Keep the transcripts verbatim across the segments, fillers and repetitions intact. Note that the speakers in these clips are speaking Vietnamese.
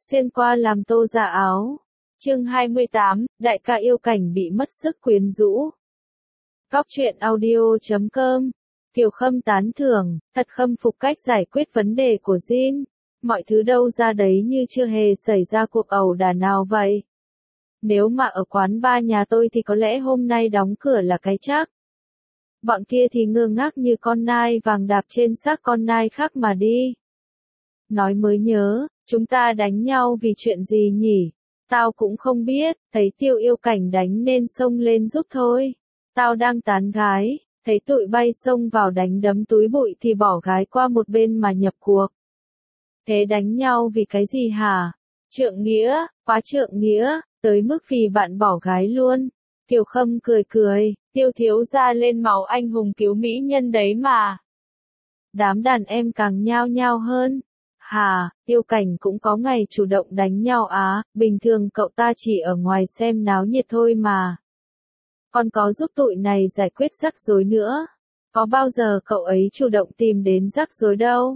Xuyên qua làm tô dạ áo. Chương hai mươi tám, đại ca yêu cảnh bị mất sức quyến rũ. Góc truyện audio chấm com. Kiều Khâm tán thưởng, thật khâm phục cách giải quyết vấn đề của Jin. Mọi thứ đâu ra đấy như chưa hề xảy ra cuộc ẩu đả nào vậy. Nếu mà ở quán ba nhà tôi thì có lẽ hôm nay đóng cửa là cái chắc. Bọn kia thì ngơ ngác như con nai vàng đạp trên xác con nai khác mà đi. Nói mới nhớ, chúng ta đánh nhau vì chuyện gì nhỉ? Tao cũng không biết, thấy Tiêu Yêu Cảnh đánh nên xông lên giúp thôi. Tao đang tán gái, thấy tụi bay xông vào đánh đấm túi bụi thì bỏ gái qua một bên mà nhập cuộc. Thế đánh nhau vì cái gì hả? Trượng nghĩa, quá trượng nghĩa, tới mức vì bạn bỏ gái luôn. Kiều Khâm cười cười, Tiêu thiếu gia lên máu anh hùng cứu mỹ nhân đấy mà. Đám đàn em càng nhao nhao hơn. Hà, Tiêu Cảnh cũng có ngày chủ động đánh nhau á, bình thường cậu ta chỉ ở ngoài xem náo nhiệt thôi mà. Còn có giúp tụi này giải quyết rắc rối nữa. Có bao giờ cậu ấy chủ động tìm đến rắc rối đâu.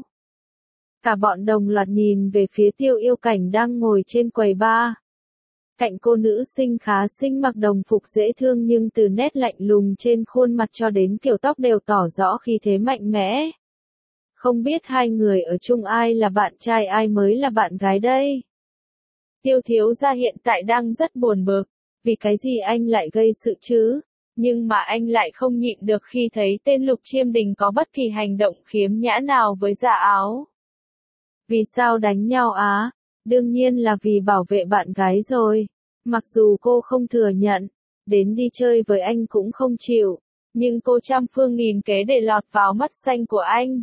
Cả bọn đồng loạt nhìn về phía Tiêu Yêu Cảnh đang ngồi trên quầy bar. Cạnh cô nữ sinh khá xinh mặc đồng phục dễ thương nhưng từ nét lạnh lùng trên khuôn mặt cho đến kiểu tóc đều tỏ rõ khí thế mạnh mẽ. Không biết hai người ở chung ai là bạn trai ai mới là bạn gái đây. Tiêu thiếu gia hiện tại đang rất buồn bực, vì cái gì anh lại gây sự chứ, nhưng mà anh lại không nhịn được khi thấy tên Lục Chiêm Đình có bất kỳ hành động khiếm nhã nào với Dạ Áo. Vì sao đánh nhau á? Đương nhiên là vì bảo vệ bạn gái rồi. Mặc dù cô không thừa nhận, đến đi chơi với anh cũng không chịu, nhưng cô trăm phương nghìn kế để lọt vào mắt xanh của anh.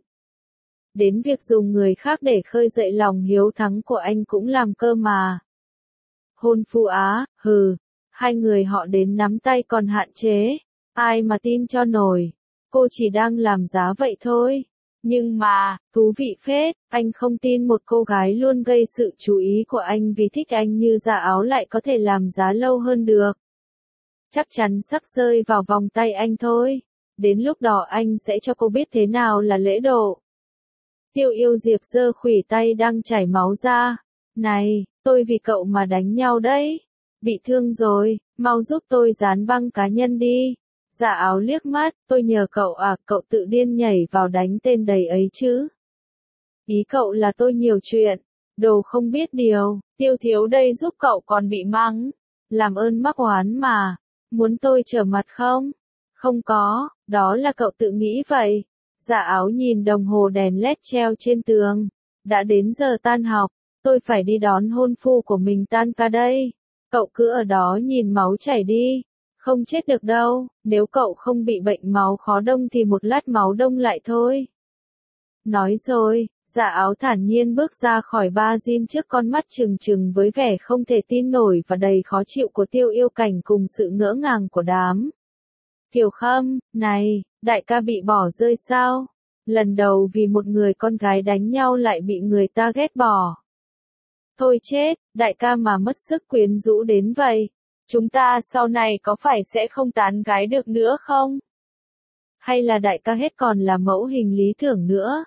Đến việc dùng người khác để khơi dậy lòng hiếu thắng của anh cũng làm cơ mà. Hôn phu á, hừ, hai người họ đến nắm tay còn hạn chế, ai mà tin cho nổi, cô chỉ đang làm giá vậy thôi. Nhưng mà, thú vị phết, anh không tin một cô gái luôn gây sự chú ý của anh vì thích anh như Dạ Áo lại có thể làm giá lâu hơn được. Chắc chắn sắp rơi vào vòng tay anh thôi, đến lúc đó anh sẽ cho cô biết thế nào là lễ độ. Tiêu Yêu Diệp giơ khuỷu tay đang chảy máu ra. Này, tôi vì cậu mà đánh nhau đấy. Bị thương rồi, mau giúp tôi dán băng cá nhân đi. Dạ Áo liếc mắt, tôi nhờ cậu à, cậu tự điên nhảy vào đánh tên đầy ấy chứ. Ý cậu là tôi nhiều chuyện, đồ không biết điều, Tiêu thiếu đây giúp cậu còn bị mắng. Làm ơn mắc oán mà, muốn tôi trở mặt không? Không có, đó là cậu tự nghĩ vậy. Dạ Áo nhìn đồng hồ đèn led treo trên tường. Đã đến giờ tan học, tôi phải đi đón hôn phu của mình tan ca đây. Cậu cứ ở đó nhìn máu chảy đi. Không chết được đâu, nếu cậu không bị bệnh máu khó đông thì một lát máu đông lại thôi. Nói rồi, Dạ Áo thản nhiên bước ra khỏi ba Jin trước con mắt trừng trừng với vẻ không thể tin nổi và đầy khó chịu của Tiêu Yêu Cảnh cùng sự ngỡ ngàng của đám. Kiều Khâm, này, đại ca bị bỏ rơi sao? Lần đầu vì một người con gái đánh nhau lại bị người ta ghét bỏ. Thôi chết, đại ca mà mất sức quyến rũ đến vậy. Chúng ta sau này có phải sẽ không tán gái được nữa không? Hay là đại ca hết còn là mẫu hình lý tưởng nữa?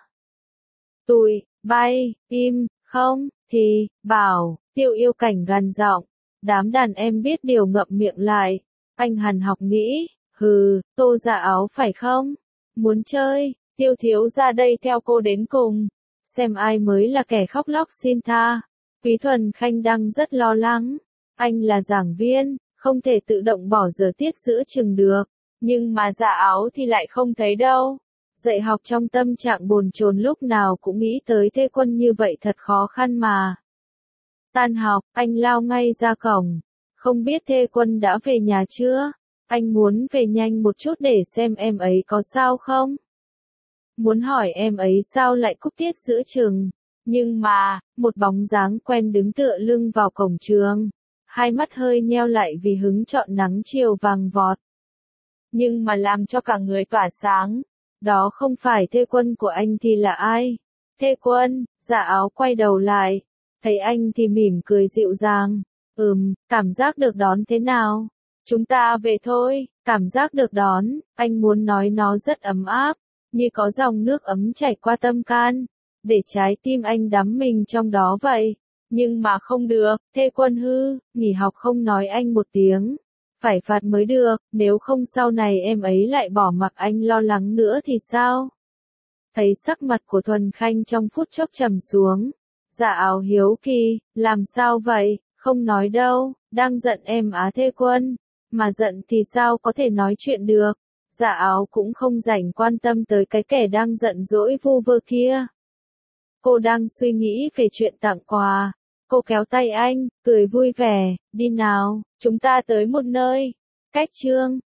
Tụi, bay, im, không, thì, bảo, Tiêu Yêu Cảnh gằn giọng. Đám đàn em biết điều ngậm miệng lại. Anh hằn học nghĩ, hừ, Tô Dạ Áo phải không? Muốn chơi, Tiêu thiếu ra đây theo cô đến cùng. Xem ai mới là kẻ khóc lóc xin tha. Quý Thuần Khanh đang rất lo lắng. Anh là giảng viên, không thể tự động bỏ giờ tiết giữa chừng được. Nhưng mà Dạ Áo thì lại không thấy đâu. Dạy học trong tâm trạng bồn chồn lúc nào cũng nghĩ tới Thê Quân như vậy thật khó khăn mà. Tan học, anh lao ngay ra cổng. Không biết Thê Quân đã về nhà chưa? Anh muốn về nhanh một chút để xem em ấy có sao không? Muốn hỏi em ấy sao lại cúp tiết giữa chừng. Nhưng mà, một bóng dáng quen đứng tựa lưng vào cổng trường. Hai mắt hơi nheo lại vì hứng chọn nắng chiều vàng vọt. Nhưng mà làm cho cả người tỏa sáng. Đó không phải Thê Quân của anh thì là ai? Thê Quân, Dạ Áo quay đầu lại. Thấy anh thì mỉm cười dịu dàng. Ừm, cảm giác được đón thế nào? Chúng ta về thôi, cảm giác được đón, anh muốn nói nó rất ấm áp, như có dòng nước ấm chảy qua tâm can, để trái tim anh đắm mình trong đó vậy. Nhưng mà không được, Thê Quân hư, nghỉ học không nói anh một tiếng. Phải phạt mới được, nếu không sau này em ấy lại bỏ mặc anh lo lắng nữa thì sao? Thấy sắc mặt của Thuần Khanh trong phút chốc trầm xuống. Dạ Áo hiếu kỳ, làm sao vậy, không nói đâu, đang giận em á Thê Quân. Mà giận thì sao có thể nói chuyện được. Dạ Áo cũng không rảnh quan tâm tới cái kẻ đang giận dỗi vu vơ kia. Cô đang suy nghĩ về chuyện tặng quà. Cô kéo tay anh, cười vui vẻ, đi nào, chúng ta tới một nơi. Cách Trương,